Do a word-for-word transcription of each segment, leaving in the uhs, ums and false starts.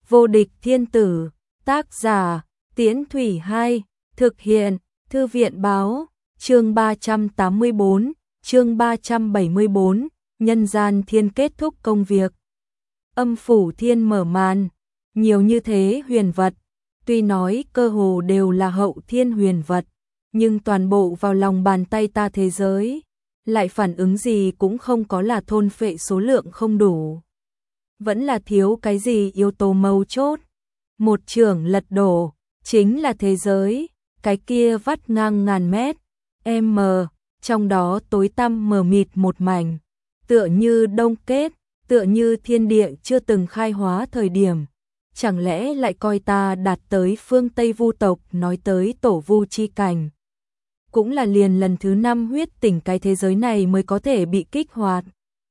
Vô địch thiên tử, tác giả, Tiễn Thủy hai, thực hiện, Thư viện báo, chương ba trăm tám mươi bốn, chương ba trăm bảy mươi bốn, nhân gian thiên kết thúc công việc. Âm phủ thiên mở màn, nhiều như thế huyền vật, tuy nói cơ hồ đều là hậu thiên huyền vật, nhưng toàn bộ vào lòng bàn tay ta thế giới, lại phản ứng gì cũng không có, là thôn phệ số lượng không đủ. Vẫn là thiếu cái gì yếu tố mấu chốt. Một chưởng lật đổ, chính là thế giới, cái kia vắt ngang ngàn mét, m, trong đó tối tăm mờ mịt một mảnh, tựa như đông kết, tựa như thiên địa chưa từng khai hóa thời điểm. Chẳng lẽ lại coi ta đạt tới phương Tây vu tộc nói tới tổ vu chi cảnh. Cũng là liền lần thứ năm huyết tỉnh cái thế giới này mới có thể bị kích hoạt.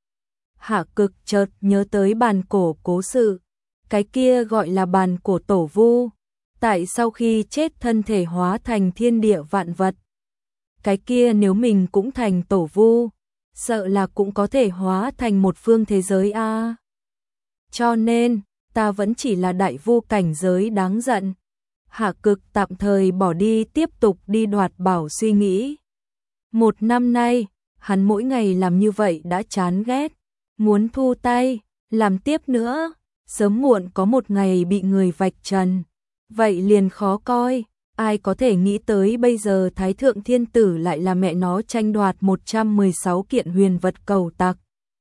Hạ Cực chợt nhớ tới bàn cổ cố sự, cái kia gọi là bàn cổ tổ vu, tại sau khi chết thân thể hóa thành thiên địa vạn vật. Cái kia nếu mình cũng thành tổ vu, sợ là cũng có thể hóa thành một phương thế giới a. À. Cho nên, ta vẫn chỉ là đại vu cảnh giới đáng giận. Hạ Cực tạm thời bỏ đi tiếp tục đi đoạt bảo suy nghĩ. Một năm nay, hắn mỗi ngày làm như vậy đã chán ghét, muốn thu tay, làm tiếp nữa, sớm muộn có một ngày bị người vạch trần. Vậy liền khó coi, ai có thể nghĩ tới bây giờ Thái Thượng Thiên Tử lại là mẹ nó tranh đoạt một trăm mười sáu kiện huyền vật cầu tặc.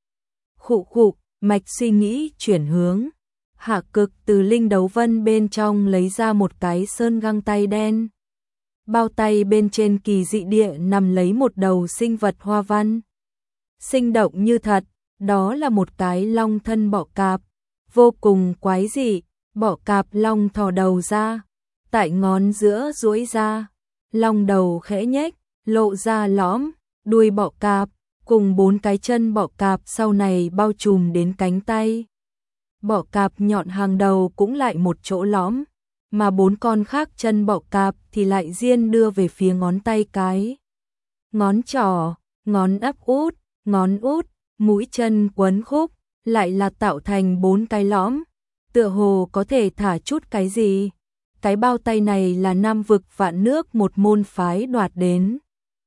Khụ khụ, mạch suy nghĩ chuyển hướng. Hạ Cực từ linh đấu vân bên trong lấy ra một cái sơn găng tay đen. Bao tay bên trên kỳ dị địa nằm lấy một đầu sinh vật hoa văn. Sinh động như thật, đó là một cái long thân bọ cạp. Vô cùng quái dị, bọ cạp long thò đầu ra, tại ngón giữa duỗi ra. Long đầu khẽ nhếch, lộ ra lõm, đuôi bọ cạp, cùng bốn cái chân bọ cạp sau này bao trùm đến cánh tay. Bọ cạp nhọn hàng đầu cũng lại một chỗ lõm, mà bốn con khác chân bọ cạp thì lại riêng đưa về phía ngón tay cái. Ngón trỏ, ngón áp út, ngón út, mũi chân quấn khúc, lại là tạo thành bốn cái lõm, tựa hồ có thể thả chút cái gì. Cái bao tay này là Nam vực vạn nước một môn phái đoạt đến.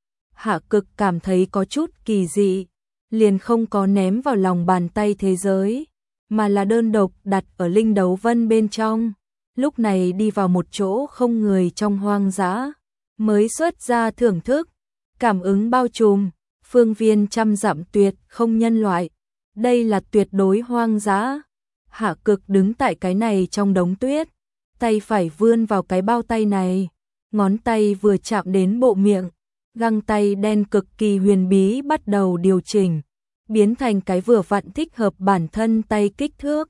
Hạ Cực cảm thấy có chút kỳ dị, liền không có ném vào lòng bàn tay thế giới, mà là đơn độc đặt ở linh đấu vân bên trong. Lúc này đi vào một chỗ không người trong hoang dã, mới xuất ra thưởng thức, cảm ứng bao trùm, phương viên trăm dặm tuyệt không nhân loại. Đây là tuyệt đối hoang dã. Hạ Cực đứng tại cái này trong đống tuyết, tay phải vươn vào cái bao tay này, ngón tay vừa chạm đến bộ miệng, găng tay đen cực kỳ huyền bí bắt đầu điều chỉnh, biến thành cái vừa vặn thích hợp bản thân tay kích thước.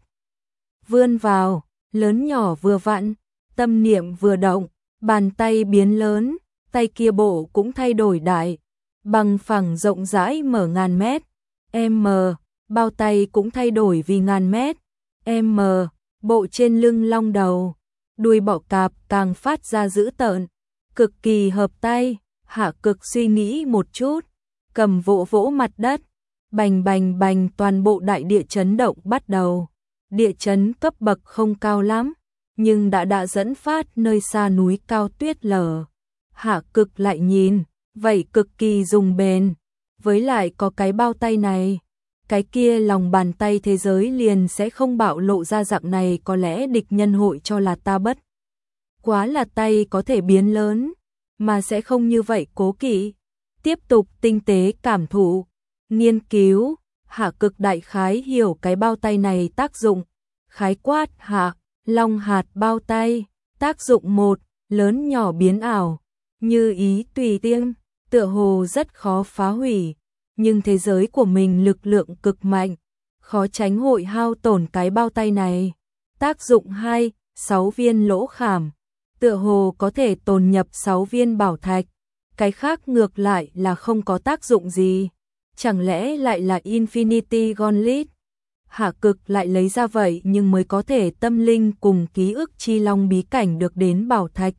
Vươn vào, lớn nhỏ vừa vặn, tâm niệm vừa động, bàn tay biến lớn, tay kia bộ cũng thay đổi đại, bằng phẳng rộng rãi mở ngàn mét, m, bao tay cũng thay đổi vì ngàn mét, m, bộ trên lưng long đầu, đuôi bọ cạp càng phát ra dữ tợn, cực kỳ hợp tay. Hạ Cực suy nghĩ một chút, cầm vỗ vỗ mặt đất, bành bành bành, toàn bộ đại địa chấn động bắt đầu. Địa chấn cấp bậc không cao lắm, nhưng đã đã dẫn phát nơi xa núi cao tuyết lở. Hạ Cực lại nhìn, vậy cực kỳ dùng bền, với lại có cái bao tay này, cái kia lòng bàn tay thế giới liền sẽ không bạo lộ ra dạng này. Có lẽ địch nhân hội cho là ta bất quá là tay có thể biến lớn, mà sẽ không như vậy cố kỵ. Tiếp tục tinh tế cảm thụ, nghiên cứu. Hạ Cực đại khái hiểu cái bao tay này tác dụng. Khái quát hạ, long hạt bao tay, tác dụng một, lớn nhỏ biến ảo, như ý tùy tiêm, tựa hồ rất khó phá hủy, nhưng thế giới của mình lực lượng cực mạnh, khó tránh hội hao tổn cái bao tay này. Tác dụng hai, sáu viên lỗ khảm, tựa hồ có thể tồn nhập sáu viên bảo thạch, cái khác ngược lại là không có tác dụng gì. Chẳng lẽ lại là Infinity Gauntlet? Hạ Cực lại lấy ra vậy nhưng mới có thể tâm linh cùng ký ức chi long bí cảnh được đến bảo thạch.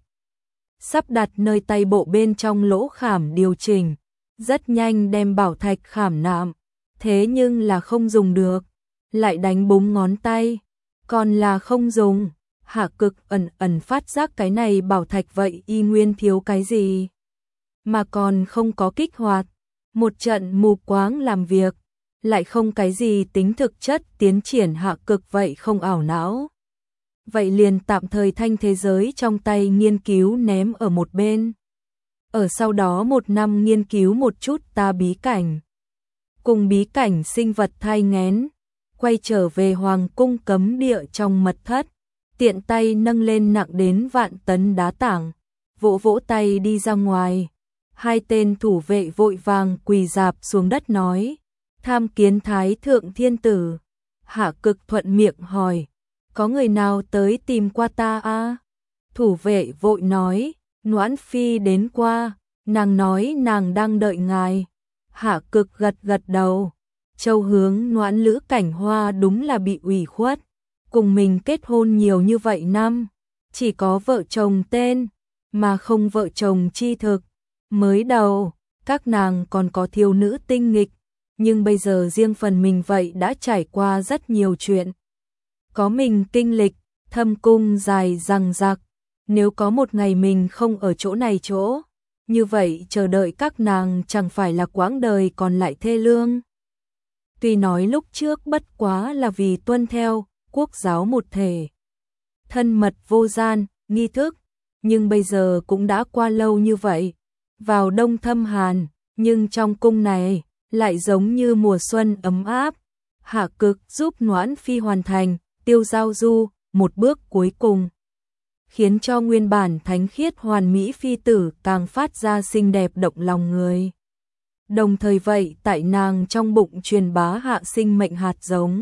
Sắp đặt nơi tay bộ bên trong lỗ khảm điều chỉnh, rất nhanh đem bảo thạch khảm nạm, thế nhưng là không dùng được, lại đánh búng ngón tay. còn là không dùng. Hạ Cực ẩn ẩn phát giác cái này bảo thạch vậy y nguyên thiếu cái gì, mà còn không có kích hoạt. Một trận mù quáng làm việc, lại không cái gì tính thực chất tiến triển. Hạ Cực vậy không ảo não. Vậy liền tạm thời thanh thế giới trong tay nghiên cứu ném ở một bên. Ở sau đó một năm nghiên cứu một chút ta bí cảnh. Cùng bí cảnh sinh vật thai nghén, quay trở về hoàng cung cấm địa trong mật thất, tiện tay nâng lên nặng đến vạn tấn đá tảng, vỗ vỗ tay đi ra ngoài. Hai tên thủ vệ vội vàng quỳ rạp xuống đất nói, tham kiến Thái Thượng Thiên Tử. Hạ Cực thuận miệng hỏi, có người nào tới tìm qua ta a? À? Thủ vệ vội nói, Noãn Phi đến qua, nàng nói nàng đang đợi ngài. Hạ Cực gật gật đầu, Châu Hướng Noãn Lữ Cảnh Hoa đúng là bị ủy khuất, cùng mình kết hôn nhiều như vậy năm, chỉ có vợ chồng tên, mà không vợ chồng chi thực. Mới đầu, các nàng còn có thiếu nữ tinh nghịch, nhưng bây giờ riêng phần mình vậy đã trải qua rất nhiều chuyện. Có mình kinh lịch, thâm cung dài dằng dặc, nếu có một ngày mình không ở chỗ này chỗ, như vậy chờ đợi các nàng chẳng phải là quãng đời còn lại thê lương. Tuy nói lúc trước bất quá là vì tuân theo quốc giáo một thể, thân mật vô gian, nghi thức, nhưng bây giờ cũng đã qua lâu như vậy. Vào đông thâm hàn, nhưng trong cung này lại giống như mùa xuân ấm áp. Hạ Cực giúp Noãn Phi hoàn thành tiêu giao du, một bước cuối cùng, khiến cho nguyên bản thánh khiết hoàn mỹ phi tử càng phát ra xinh đẹp động lòng người. Đồng thời vậy tại nàng trong bụng truyền bá hạ sinh mệnh hạt giống.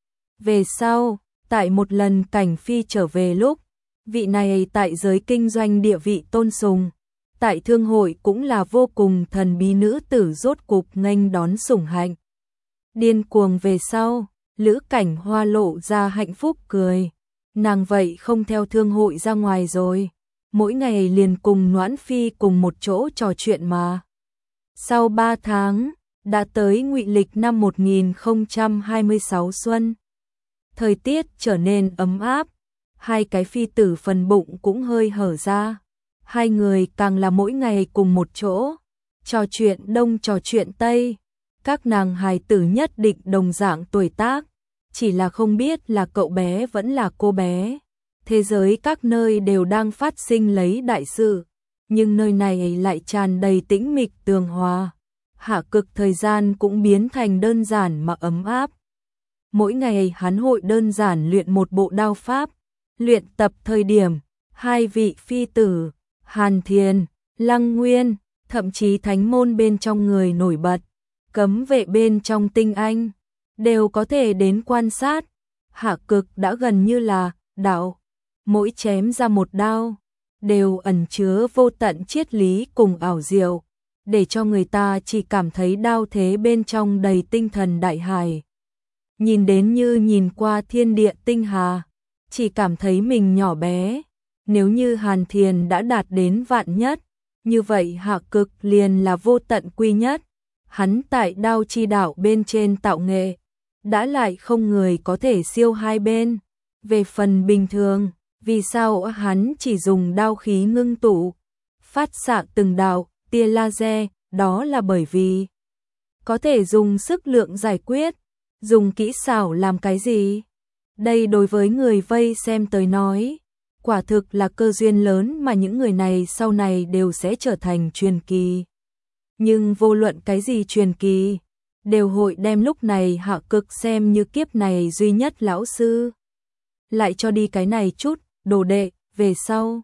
Về sau, tại một lần Cảnh Phi trở về lúc, vị này tại giới kinh doanh địa vị tôn sùng, tại thương hội cũng là vô cùng thần bí nữ tử rốt cục nghênh đón sủng hạnh. Điên cuồng về sau, Lữ Cảnh Hoa lộ ra hạnh phúc cười. Nàng vậy không theo thương hội ra ngoài rồi, mỗi ngày liền cùng Noãn Phi cùng một chỗ trò chuyện mà. Sau ba tháng, đã tới Ngụy Lịch năm một nghìn không trăm hai mươi sáu xuân. Thời tiết trở nên ấm áp, hai cái phi tử phần bụng cũng hơi hở ra. Hai người càng là mỗi ngày cùng một chỗ, trò chuyện đông trò chuyện tây. Các nàng hài tử nhất định đồng dạng tuổi tác, chỉ là không biết là cậu bé vẫn là cô bé. Thế giới các nơi đều đang phát sinh lấy đại sự, nhưng nơi này lại tràn đầy tĩnh mịch tường hòa. Hạ Cực thời gian cũng biến thành đơn giản mà ấm áp. Mỗi ngày hắn hội đơn giản luyện một bộ đao pháp, luyện tập thời điểm, hai vị phi tử, Hàn Thiền, Lăng Nguyên, thậm chí thánh môn bên trong người nổi bật, cấm vệ bên trong tinh anh, đều có thể đến quan sát. Hạ Cực đã gần như là đạo, mỗi chém ra một đao, đều ẩn chứa vô tận triết lý cùng ảo diệu, để cho người ta chỉ cảm thấy đao thế bên trong đầy tinh thần đại hải. Nhìn đến như nhìn qua thiên địa tinh hà, chỉ cảm thấy mình nhỏ bé. Nếu như Hàn Thiền đã đạt đến vạn nhất, như vậy Hạ Cực liền là vô tận quy nhất. Hắn tại đao chi đạo bên trên tạo nghệ, đã lại không người có thể siêu hai bên. Về phần bình thường, vì sao hắn chỉ dùng đao khí ngưng tụ, phát xạ từng đạo, tia laser, đó là bởi vì có thể dùng sức lượng giải quyết, dùng kỹ xảo làm cái gì? Đây đối với người vây xem tới nói, quả thực là cơ duyên lớn mà những người này sau này đều sẽ trở thành truyền kỳ. Nhưng vô luận cái gì truyền kỳ, đều hội đem lúc này Hạ Cực xem như kiếp này duy nhất lão sư. Lại cho đi cái này chút, đồ đệ, về sau.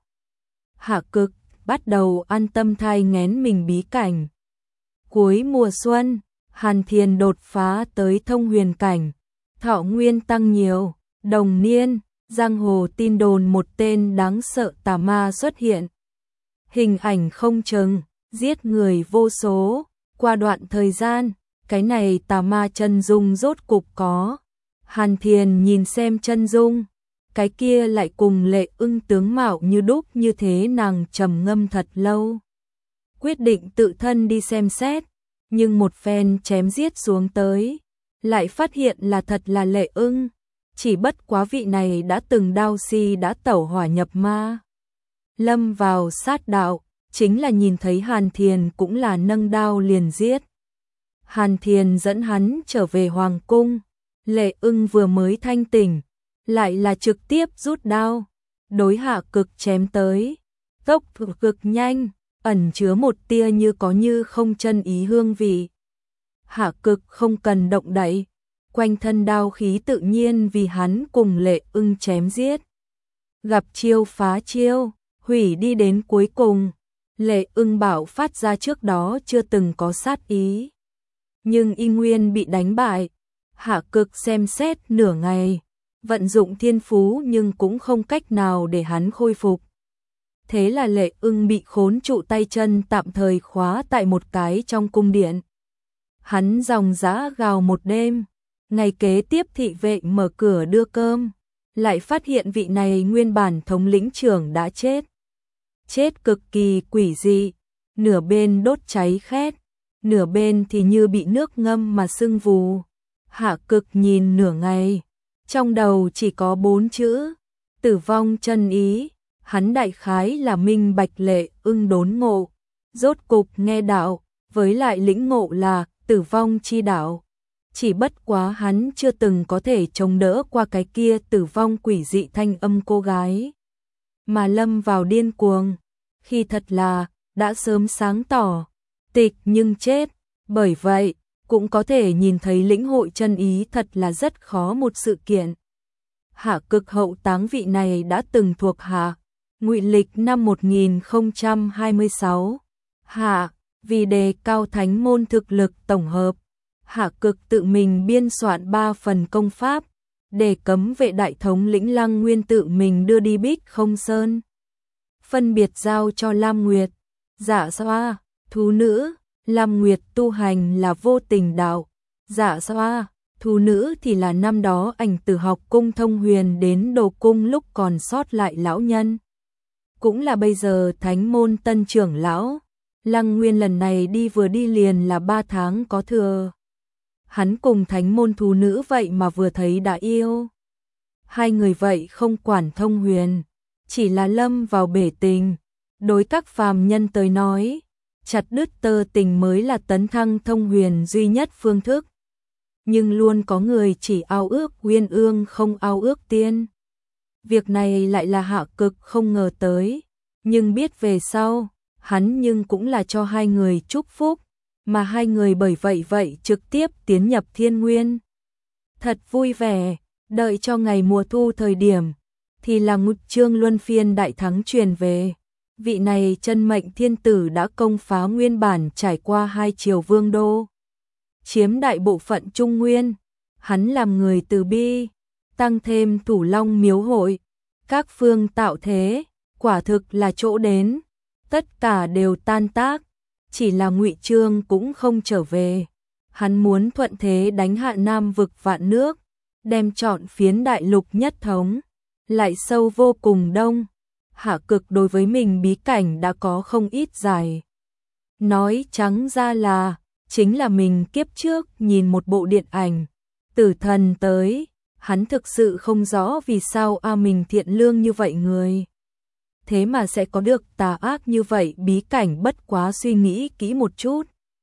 Hạ Cực bắt đầu an tâm thai nghén mình bí cảnh. Cuối mùa xuân, Hàn Thiền đột phá tới thông huyền cảnh, thọ nguyên tăng nhiều, đồng niên, giang hồ tin đồn một tên đáng sợ tà ma xuất hiện. Hình ảnh không chừng, giết người vô số, qua đoạn thời gian, cái này tà ma chân dung rốt cục có. Hàn Thiền nhìn xem chân dung, cái kia lại cùng Lệ Ưng tướng mạo như đúc như thế, nàng trầm ngâm thật lâu. Quyết định tự thân đi xem xét, nhưng một phen chém giết xuống tới, lại phát hiện là thật là Lệ Ưng. chỉ bất quá vị này đã từng đao si đã tẩu hỏa nhập ma. Lâm vào sát đạo, chính là nhìn thấy Hàn Thiền cũng là nâng đao liền giết. Hàn Thiền dẫn hắn trở về Hoàng cung, Lệ Ưng vừa mới thanh tỉnh, lại là trực tiếp rút đao, đối Hạ Cực chém tới, tốc cực nhanh, ẩn chứa một tia như có như không chân ý hương vị. Hạ Cực không cần động đậy, quanh thân đao khí tự nhiên vì hắn cùng Lệ Ưng chém giết. Gặp chiêu phá chiêu, hủy đi đến cuối cùng, Lệ Ưng bạo phát ra trước đó chưa từng có sát ý. Nhưng y nguyên bị đánh bại, Hạ Cực xem xét nửa ngày, vận dụng thiên phú nhưng cũng không cách nào để hắn khôi phục. Thế là Lệ Ưng bị khốn trụ tay chân tạm thời khóa tại một cái trong cung điện. Hắn dòng dã gào một đêm, ngày kế tiếp thị vệ mở cửa đưa cơm, lại phát hiện vị này nguyên bản thống lĩnh trưởng đã chết. Chết cực kỳ quỷ dị, nửa bên đốt cháy khét, nửa bên thì như bị nước ngâm mà sưng vù. Hạ Cực nhìn nửa ngày, trong đầu chỉ có bốn chữ, tử vong chân ý. Hắn đại khái là minh bạch Lệ Ưng đốn ngộ, rốt cục nghe đạo, với lại lĩnh ngộ là tử vong chi đạo. Chỉ bất quá hắn chưa từng có thể chống đỡ qua cái kia tử vong quỷ dị thanh âm cô gái. Mà lâm vào điên cuồng, khi thật là đã sớm sáng tỏ, tịch nhưng chết, bởi vậy cũng có thể nhìn thấy lĩnh hội chân ý thật là rất khó một sự kiện. Hạ Cực hậu táng vị này đã từng thuộc hạ, Ngụy Lịch năm một nghìn không trăm hai mươi sáu. Hạ, vì đề cao thánh môn thực lực tổng hợp, Hạ Cực tự mình biên soạn ba phần công pháp, để cấm vệ đại thống lĩnh Lăng Nguyên tự mình đưa đi Bích Không Sơn. Phân biệt giao cho Lam Nguyệt, Dạ Xoa, thú nữ, Lam Nguyệt tu hành là vô tình đạo, Dạ Xoa, thú nữ thì là năm đó Ảnh Tử học cung thông huyền đến Đồ cung lúc còn sót lại lão nhân. Cũng là bây giờ thánh môn tân trưởng lão. Lăng Nguyên lần này đi vừa đi liền là ba tháng có thừa. Hắn cùng thánh môn thú nữ vậy mà vừa thấy đã yêu. Hai người vậy không quản thông huyền, chỉ là lâm vào bể tình. Đối các phàm nhân tới nói, chặt đứt tơ tình mới là tấn thăng thông huyền duy nhất phương thức. Nhưng luôn có người chỉ ao ước uyên ương không ao ước tiên. Việc này lại là Hạ Cực không ngờ tới, nhưng biết về sau, hắn nhưng cũng là cho hai người chúc phúc, mà hai người bởi vậy vậy trực tiếp tiến nhập thiên nguyên. Thật vui vẻ, đợi cho ngày mùa thu thời điểm, thì là ngụt chương luân phiên đại thắng truyền về. Vị này chân mệnh thiên tử đã công phá nguyên bản trải qua hai triều vương đô, chiếm đại bộ phận Trung Nguyên. Hắn làm người từ bi, tăng thêm Thủ Long miếu hội, các phương tạo thế, quả thực là chỗ đến, tất cả đều tan tác, chỉ là Ngụy Chương cũng không trở về. Hắn muốn thuận thế đánh hạ Nam vực vạn nước, đem trọn phiến đại lục nhất thống, lại sâu vô cùng đông. Hạ Cực đối với mình bí cảnh đã có không ít giải. Nói trắng ra là, chính là mình kiếp trước nhìn một bộ điện ảnh, Tử Thần tới, hắn thực sự không rõ vì sao a mình thiện lương như vậy người. Thế mà sẽ có được tà ác như vậy bí cảnh, bất quá suy nghĩ kỹ một chút.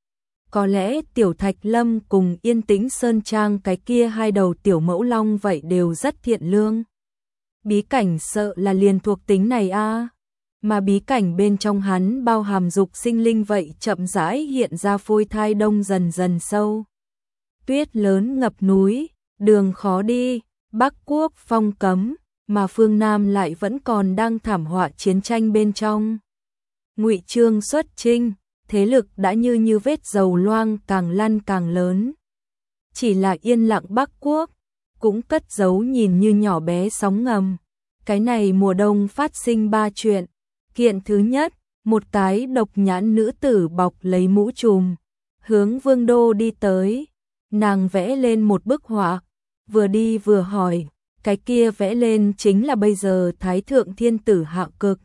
Có lẽ Tiểu Thạch Lâm cùng Yên Tĩnh Sơn Trang cái kia hai đầu tiểu mẫu long vậy đều rất thiện lương. Bí cảnh sợ là liền thuộc tính này a, mà bí cảnh bên trong hắn bao hàm dục sinh linh vậy chậm rãi hiện ra, phôi thai đông dần dần sâu. Tuyết lớn ngập núi, đường khó đi, Bắc Quốc phong cấm, mà phương Nam lại vẫn còn đang thảm họa chiến tranh bên trong. Ngụy Chương xuất chinh, thế lực đã như như vết dầu loang càng lăn càng lớn. Chỉ là yên lặng Bắc Quốc, cũng cất giấu nhìn như nhỏ bé sóng ngầm. Cái này mùa đông phát sinh ba chuyện. Kiện thứ nhất, một cái độc nhãn nữ tử bọc lấy mũ trùm, hướng vương đô đi tới. Nàng vẽ lên một bức họa, vừa đi vừa hỏi, cái kia vẽ lên chính là bây giờ Thái Thượng Thiên Tử Hạ Cực.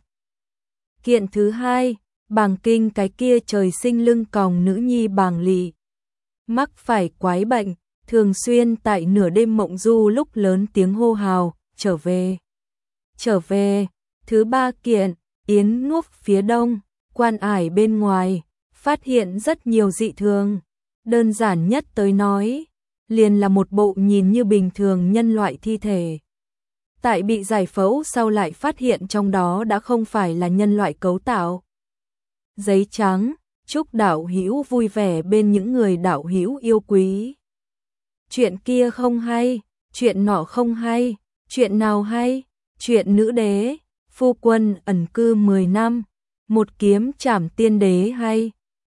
Kiện thứ hai, Bàng Kinh cái kia trời sinh lưng còng nữ nhi Bàng Lị, mắc phải quái bệnh, thường xuyên tại nửa đêm mộng du lúc lớn tiếng hô hào, trở về, trở về. Thứ ba kiện, Yến Nuốc phía đông, quan ải bên ngoài, phát hiện rất nhiều dị thường. Đơn giản nhất tới nói, liền là một bộ nhìn như bình thường nhân loại thi thể. Tại bị giải phẫu sau lại phát hiện trong đó đã không phải là nhân loại cấu tạo. Giấy trắng, chúc đạo hữu vui vẻ bên những người đạo hữu yêu quý. Chuyện kia không hay, chuyện nọ không hay, chuyện nào hay? Chuyện nữ đế, phu quân ẩn cư mười năm, một kiếm trảm tiên đế hay.